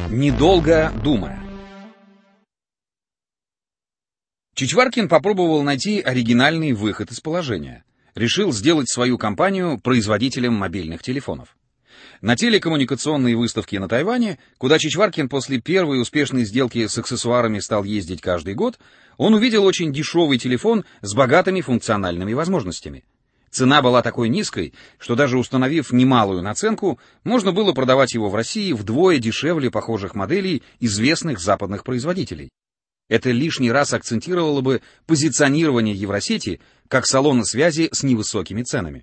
Недолго думая. Чичваркин попробовал найти оригинальный выход из положения. Решил сделать свою компанию производителем мобильных телефонов. На телекоммуникационные выставки на Тайване, куда Чичваркин после первой успешной сделки с аксессуарами стал ездить каждый год, он увидел очень дешевый телефон с богатыми функциональными возможностями. Цена была такой низкой, что даже установив немалую наценку, можно было продавать его в России вдвое дешевле похожих моделей известных западных производителей. Это лишний раз акцентировало бы позиционирование Евросети как салона связи с невысокими ценами.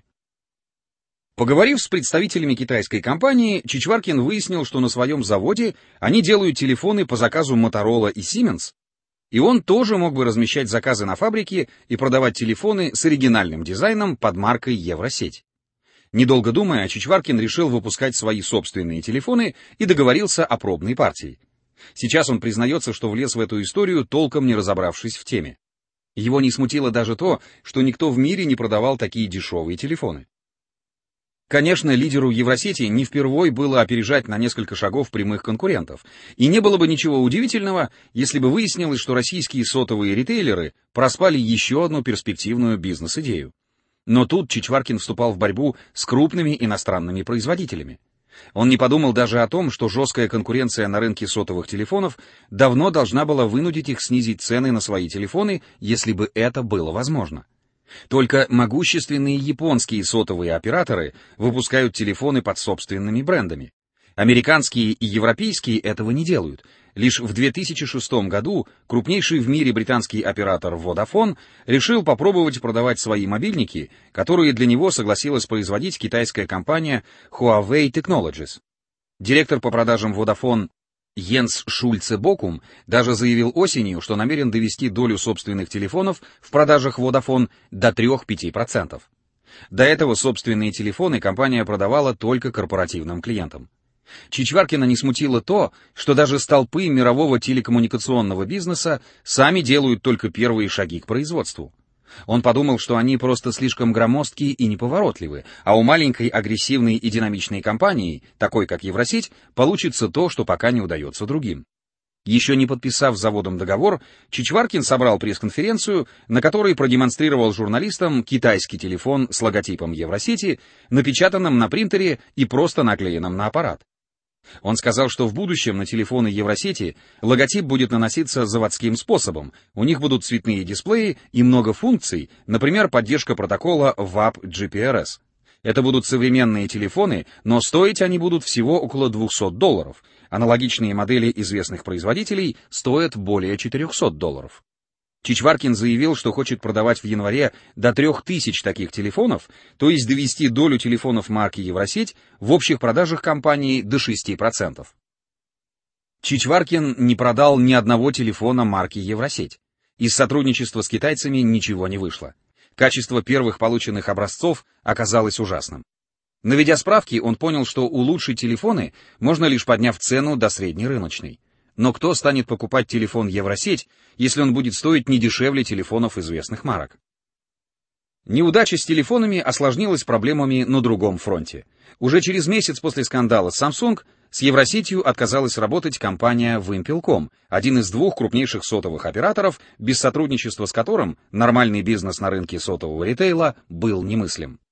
Поговорив с представителями китайской компании, Чичваркин выяснил, что на своем заводе они делают телефоны по заказу Motorola и Siemens, и он тоже мог бы размещать заказы на фабрике и продавать телефоны с оригинальным дизайном под маркой Евросеть. Недолго думая, Чичваркин решил выпускать свои собственные телефоны и договорился о пробной партии. Сейчас он признается, что влез в эту историю, толком не разобравшись в теме. Его не смутило даже то, что никто в мире не продавал такие дешевые телефоны. Конечно, лидеру Евросети не впервой было опережать на несколько шагов прямых конкурентов, и не было бы ничего удивительного, если бы выяснилось, что российские сотовые ритейлеры проспали еще одну перспективную бизнес-идею. Но тут Чичваркин вступал в борьбу с крупными иностранными производителями. Он не подумал даже о том, что жесткая конкуренция на рынке сотовых телефонов давно должна была вынудить их снизить цены на свои телефоны, если бы это было возможно. Только могущественные японские сотовые операторы выпускают телефоны под собственными брендами. Американские и европейские этого не делают. Лишь в 2006 году крупнейший в мире британский оператор Vodafone решил попробовать продавать свои мобильники, которые для него согласилась производить китайская компания Huawei Technologies. Директор по продажам Vodafone Йенс Шульце Бокум даже заявил осенью, что намерен довести долю собственных телефонов в продажах Vodafone до 3-5%. До этого собственные телефоны компания продавала только корпоративным клиентам. Чичваркина не смутило то, что даже столпы мирового телекоммуникационного бизнеса сами делают только первые шаги к производству. Он подумал, что они просто слишком громоздкие и неповоротливы, а у маленькой агрессивной и динамичной компании, такой как Евросеть, получится то, что пока не удается другим. Еще не подписав с заводом договор, Чичваркин собрал пресс-конференцию, на которой продемонстрировал журналистам китайский телефон с логотипом Евросети, напечатанным на принтере и просто наклеенным на аппарат. Он сказал, что в будущем на телефоны Евросети логотип будет наноситься заводским способом, у них будут цветные дисплеи и много функций, например, поддержка протокола WAP GPRS. Это будут современные телефоны, но стоить они будут всего около $200. Аналогичные модели известных производителей стоят более $400. Чичваркин заявил, что хочет продавать в январе до 3000 таких телефонов, то есть довести долю телефонов марки Евросеть в общих продажах компании до 6%. Чичваркин не продал ни одного телефона марки Евросеть. Из сотрудничества с китайцами ничего не вышло. Качество первых полученных образцов оказалось ужасным. Наведя справки, он понял, что улучшить телефоны можно лишь подняв цену до среднерыночной. Но кто станет покупать телефон Евросеть, если он будет стоить не дешевле телефонов известных марок? Неудача с телефонами осложнилась проблемами на другом фронте. Уже через месяц после скандала с Samsung с Евросетью отказалась работать компания Wimpelcom, один из двух крупнейших сотовых операторов, без сотрудничества с которым нормальный бизнес на рынке сотового ритейла был немыслим.